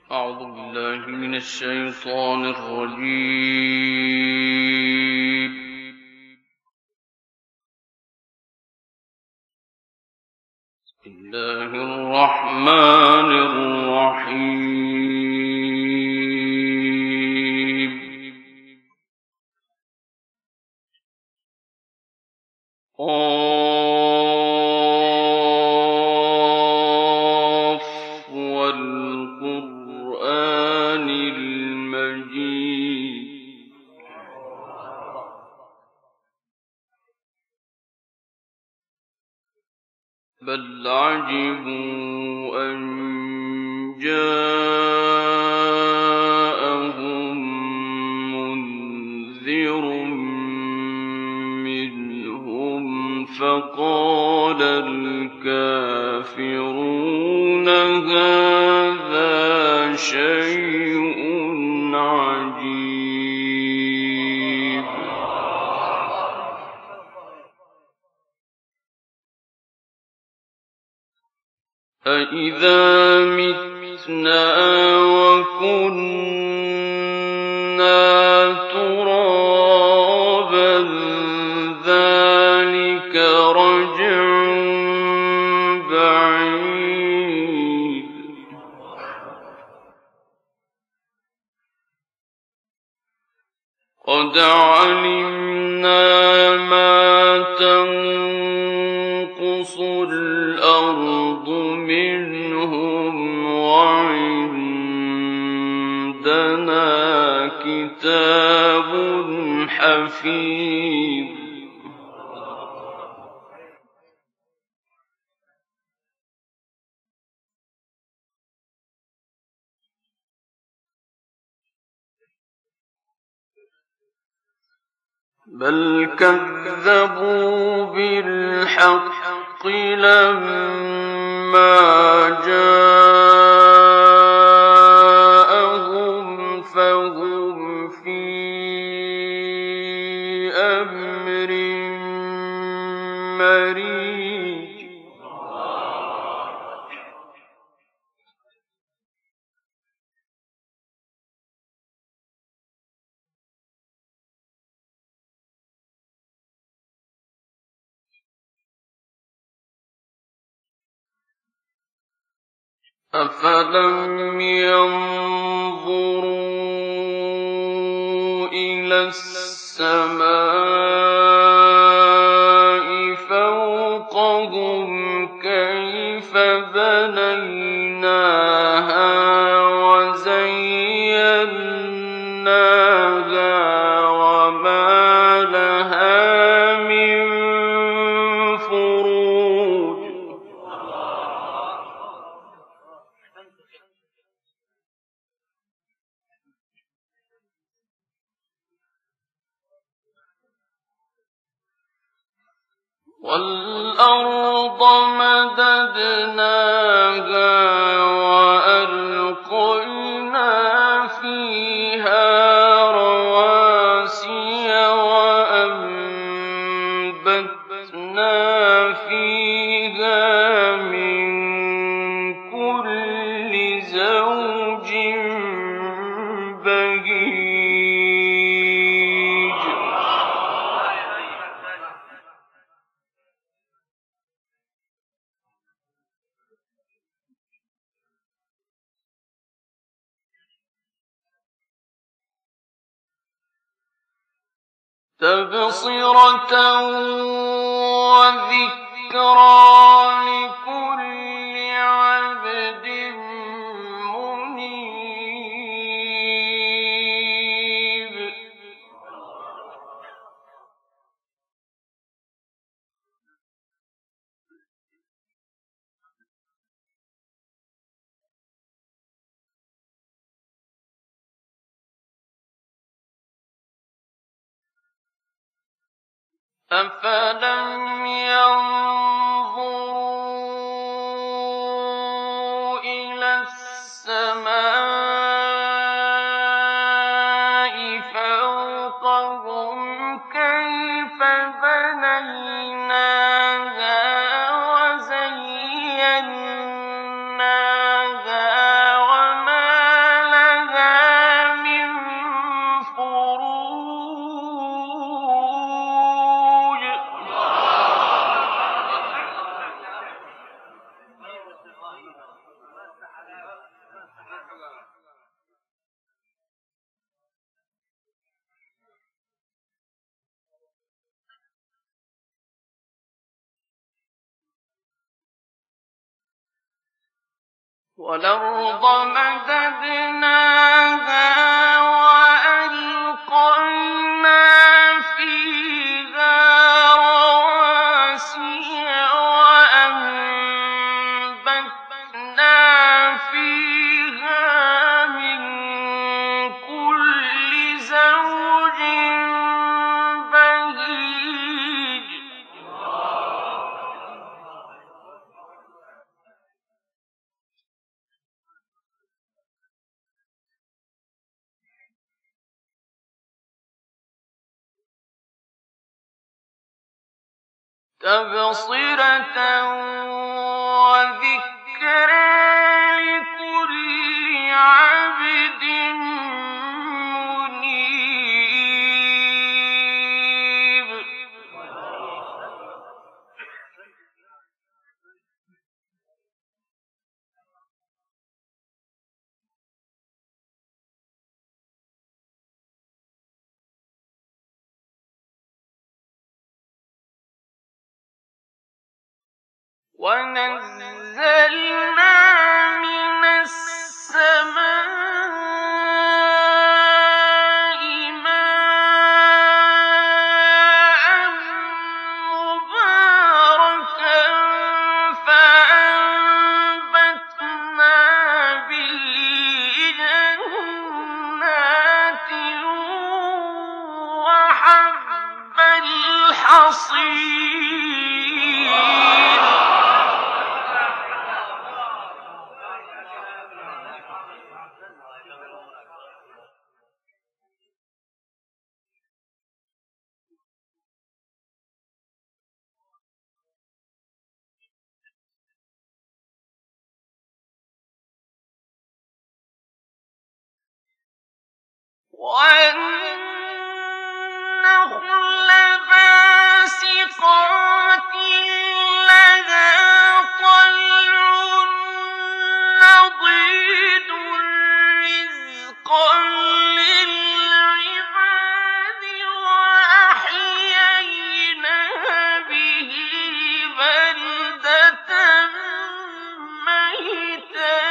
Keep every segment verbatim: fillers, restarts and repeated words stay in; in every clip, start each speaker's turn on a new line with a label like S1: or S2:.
S1: أعوذ بالله من الشيطان الرجيم. بسم الله الرحمن الرحيم. قاف والقرآن المجيد. بل عجبوا أن جاءهم منذر منهم فقال الكافرون هذا شيء عجيب. أَإِذَا مِتْنَا وَكُنَّا تُرَابًا ذَلِكَ رَجْعٌ بَعِيدٌ. قَدْ عَلِمْنَا مَا تَنقُصُ الْأَرْضُ منهم وعندنا كتاب حفيظ. بل كذبوا بالحق لما جاءهم فهم في أمر مريج. أفلم ينظروا إلى السماء فوقهم كيف بنيناها وزيناها وما لها من فروج. وَالْأَرْضَ مَدَدْنَاهَا وَأَلْقَيْنَا فِيهَا رَوَاسِيَ وَأَنبَتْنَا فِيهَا مِن كُلِّ زَوْجٍ بَهِيجٍ. تَبْصِرَةً وَذِكْرَىٰ لِكُلِّ عَبْدٍ مُّنِيبٍ. أَفَلَمْ يَنظُرُوا إِلَى السَّمَاءِ فَوْقَهُمْ كَيْفَ بَنَيْنَاهَا وَزَيَّنَّاهَا وَمَا وَالْأَرْضَ مَدَدْنَاهَا وَأَلْقَيْنَا فِيهَا رَوَاسِيَ وَأَنبَتْنَا فِيهَا مِن كُلِّ زَوْجٍ بَهِيجٍ تَبْصِرَةً وَذِكْرَىٰ لِكُلِّ عَبْدٍ مُّنِيبٍ وَنَزَّلْنَا مِنَ السَّمَاءِ مَاءً مُّبَارَكًا فَأَنبَتْنَا بِهِ جَنَّاتٍ وَحَبَّ الْحَصِيدِ وَالنَّخْلَ بَاسِقَاتٍ لَّهَا طَلْعٌ نَّضِيدٌ رِّزْقًا لِّلْعِبَادِ وَأَحْيَيْنَا بِهِ بَلْدَةً مَّيْتًا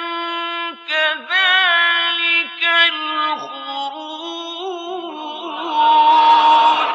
S1: كَذَٰلِكَ الْخُرُوجُ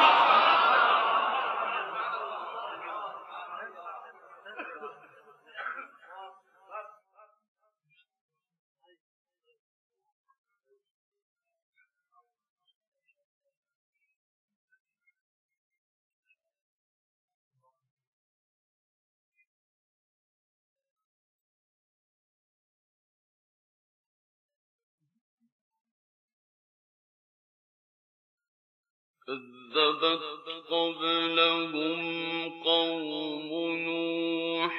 S1: كَذَّبَتْ قَبْلَهُمْ قَوْمُ نُوحٍ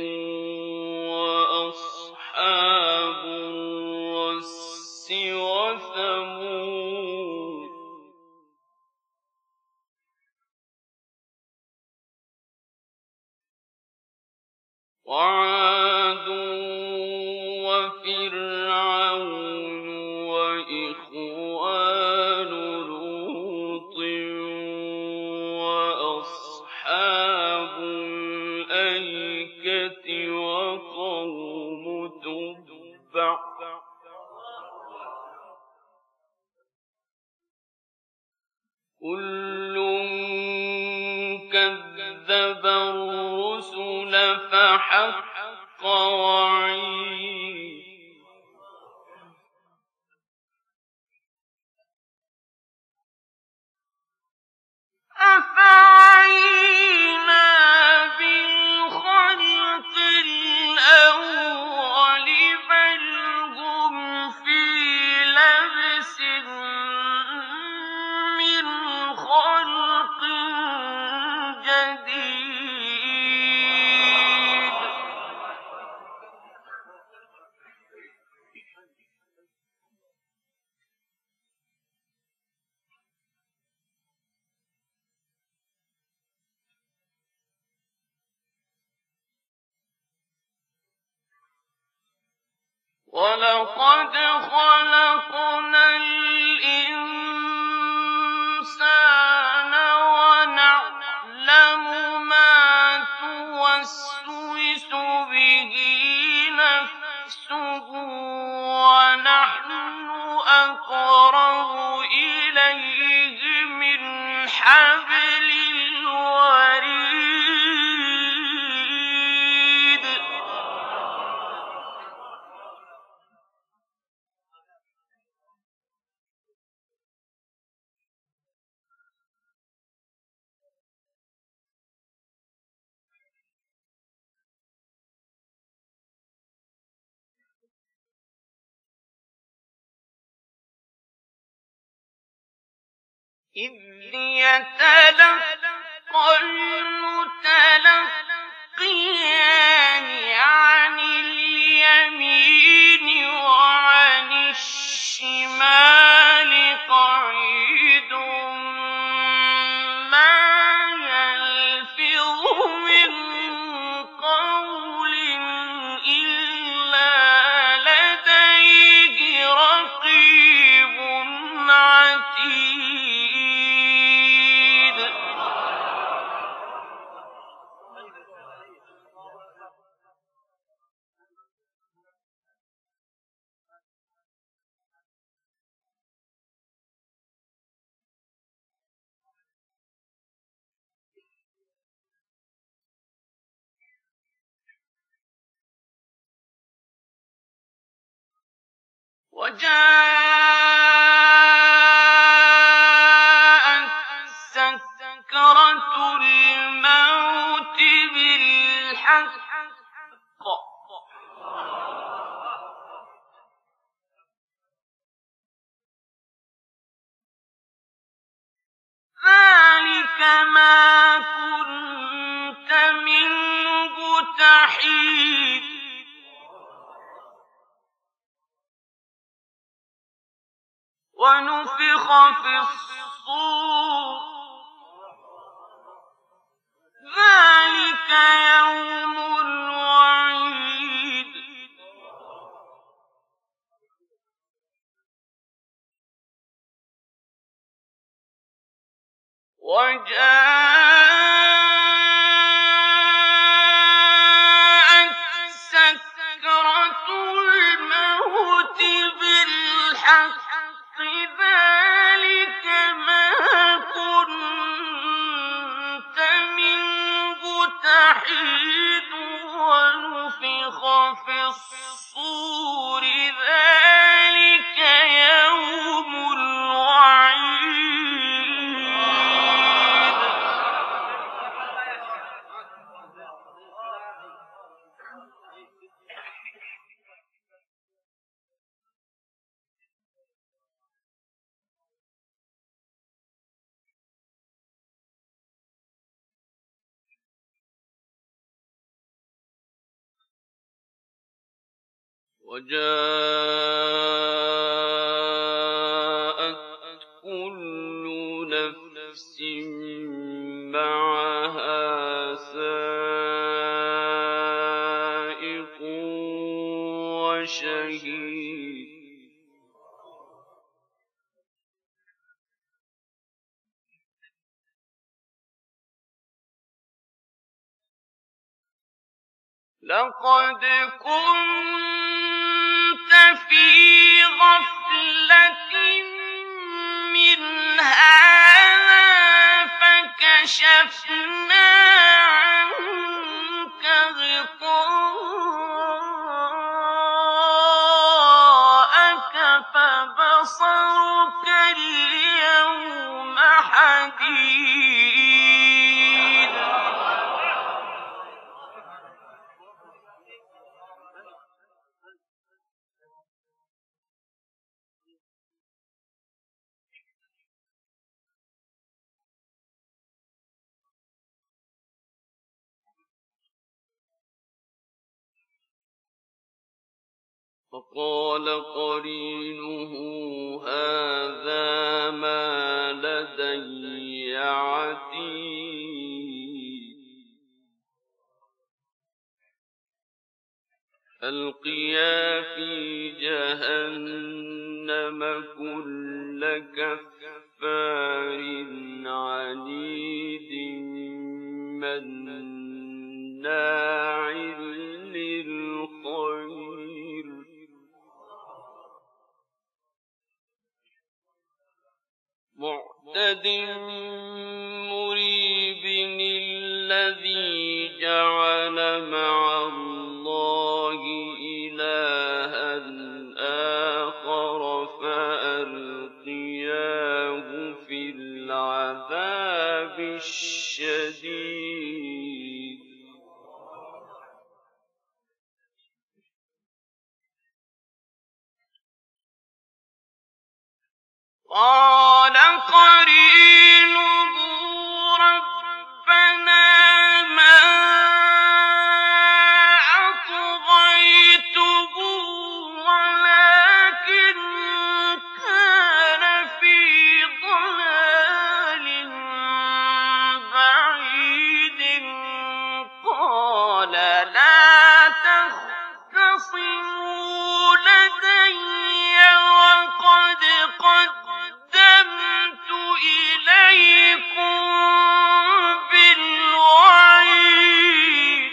S1: وَأَصْحَابُ الرَّسِّ وَثَمُودُ وَعَادٌ وَفِرْعَوْنُ وَإِخْوَانُ لُوطٍ وَأَصْحَابُ الْأَيْكَةِ وَقَوْمُ تُبَّعٍ كُلٌّ كَذَّبَ الرُّسُلَ فَحَقَّ وَعِيدِ أَفَعَيِينَا بِالْخَلْقِ الْأَوَّلِ بَلْ هُمْ فِي لَبْسٍ مِّنْ خَلْقٍ جَدِيدٍ وَلَقَدْ خَلَقْنَا الْإِنسَانَ وَنَعْلَمُ مَا تُوَسْوِسُ بِهِ نَفْسُهُ ونحن أقرب إليه من حبل الوريد إذ يتلقى المتلقيان عن اليمين وعن الشمال قعيد ما يلفظ من قول إلا لديه رقيب عتيد. وجاءت سكرة الموت بالحق ذلك ما كنت منه تحيد ونفخ في الصور ذلك يوم الوعيد وجاءت سكرة الموت بالحق ذلك ما كنت منه تحيد ونفخ في الصور ذلك يوم الوعيد. وجاءت كل نفس معها سائق وشهيد لقد كنت في غفلة من هذا فكشفنا عنك غطاءك فبصرك اليوم حديد. فقال قرينه هذا ما لدي عتيد ألقيا في جهنم كل كفار عنيد مناع للخير مهتد مريب الذي جعل مع الله إلها آخر فألقياه في العذاب الشديد قال قرينه ربنا ما أطغيته ولكن كان في ضلال بعيد قال لا تختصموا لدي وقد قدمت إليكم بالوعيد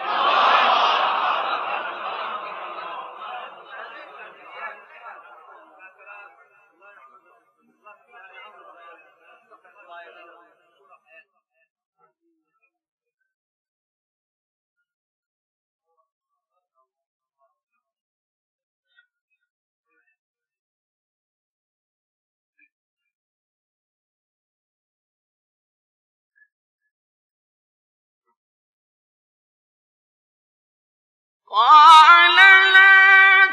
S1: قال لا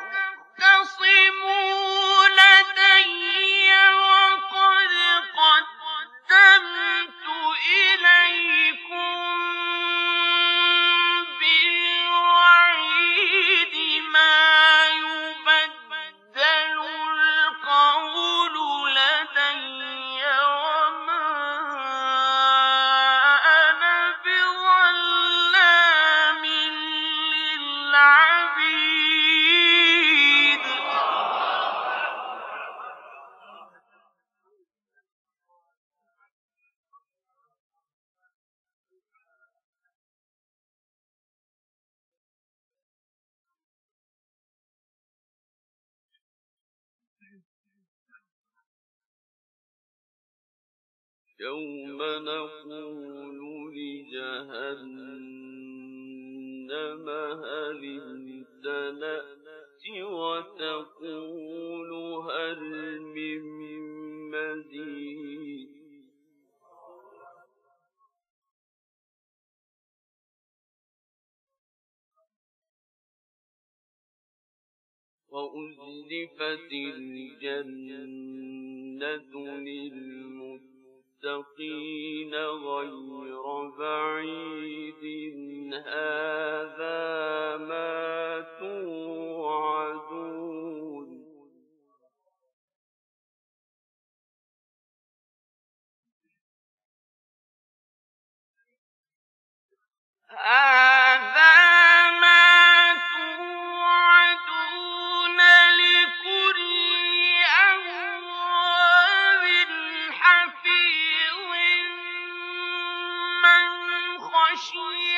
S1: تختصموا لدي وقد قدمت إليكم بالوعيد ما يبدل القول لدي وما أنا بظلام للعبيد يوم نقول لجهنم هل امتلأت وتقول هل من مزيد وأزلفت الجنة للمتقين غير بعيد هذا ما توعدون هذا ما توعدون لكل أواب حفيظ من خشي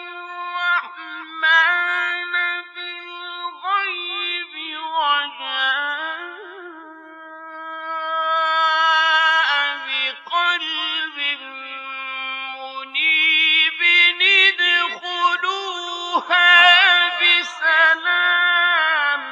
S1: الرحمن بالغيب وجاء بقلب منيب ادخلوها بسلام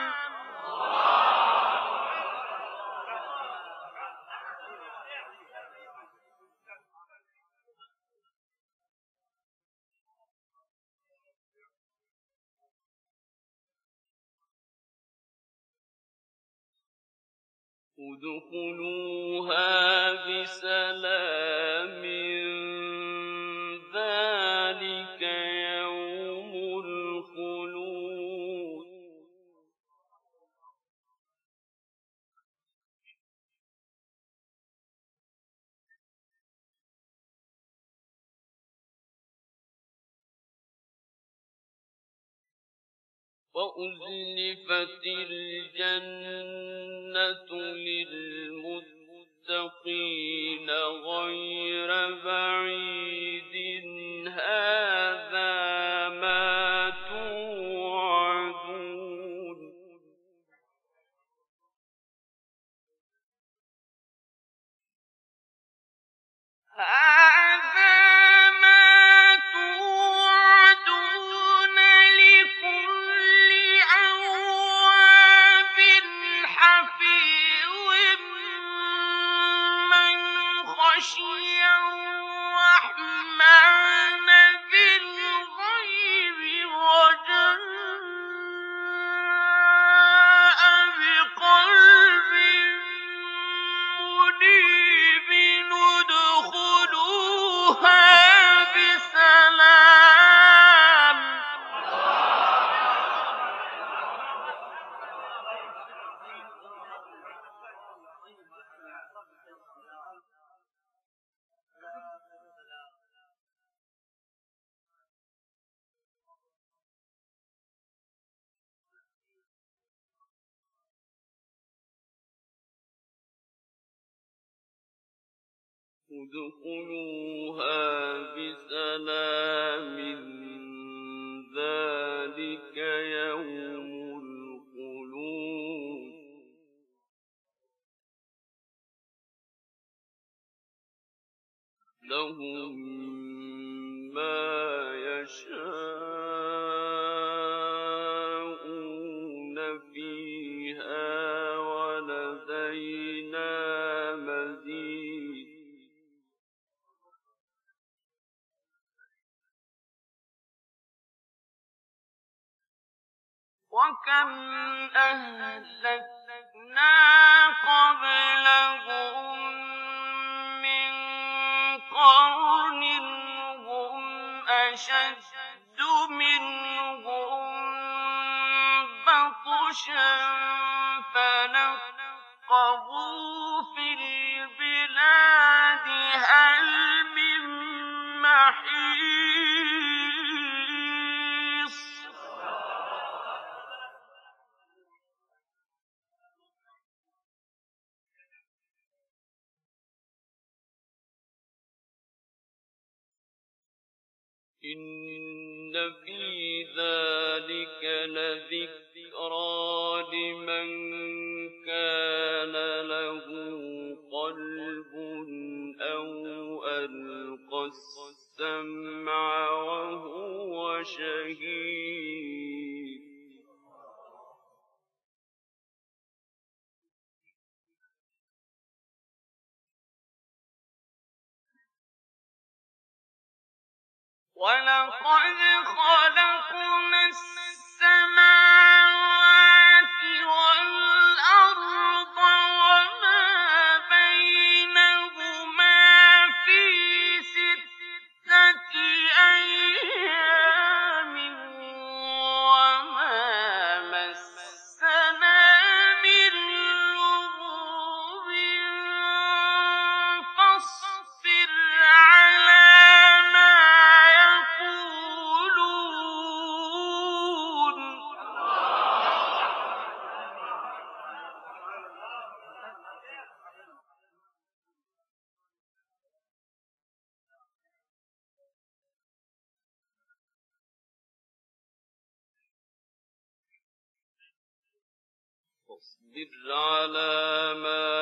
S1: ادخلوها بسلام ذلك يوم الخلود وأزلفت الجنة للمتقين غير بعيد هذا ما توعدون ادخلوها بسلام ذلك يوم الخلود لهم ما يشاءون فيها ولدينا مزيد وكم أهلكنا قبلهم من قرن هم أشد منهم بطشا فنقبوا في البلاد هل من محيص إن في ذلك لذكرى لمن كان له قلب أو ألقى السمع وهو شهيد ولقد خلقنا السماوات والأرض وما بينهما في ستة أيام وما مسنا من لغوب فاصبر على فاصبر على ما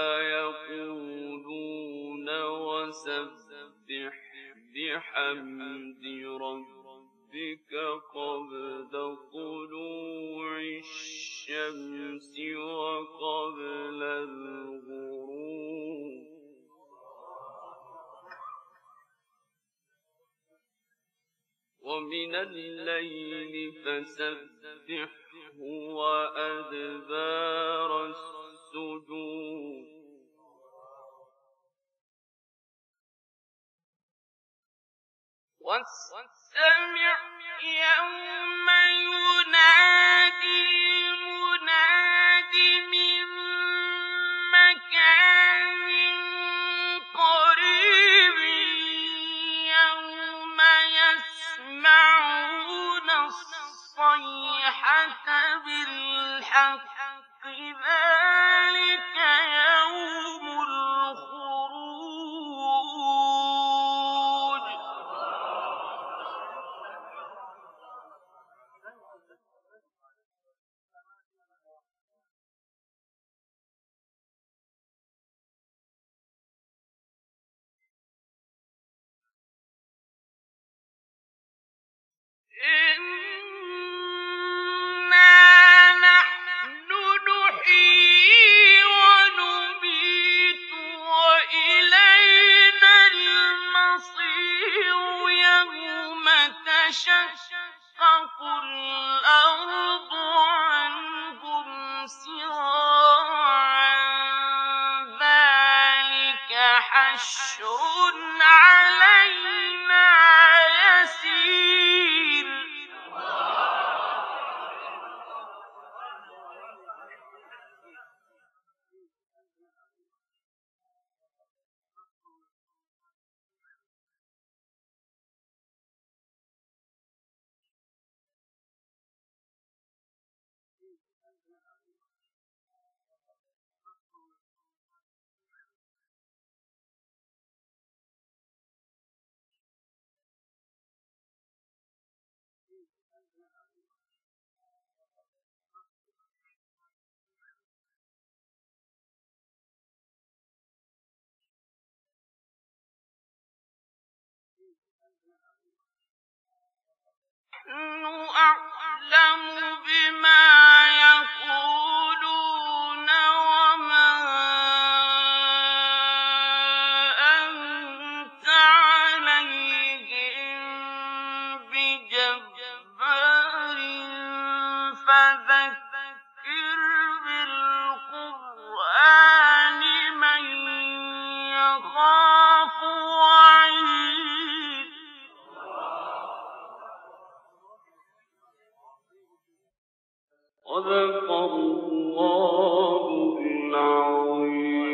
S1: يقولون وسبح بحمد ربك قبل طلوع الشمس وقبل الغروب ومن الليل فسبحه وأدبار السجود واستمع يوم ينادي المناد من مكان قريب يوم يسمعون الصيحة بالحق ذلك يوم الخروج إنا نحن نحيي ونميت وإلينا المصير يوم تشقق الأرض عنهم سراعا ذلك حشر علينا يسير أعلم بما يقولون وما أنت عليهم بجبار فذكر بالقرآن من يخاف وعيد. صدق الله العظيم.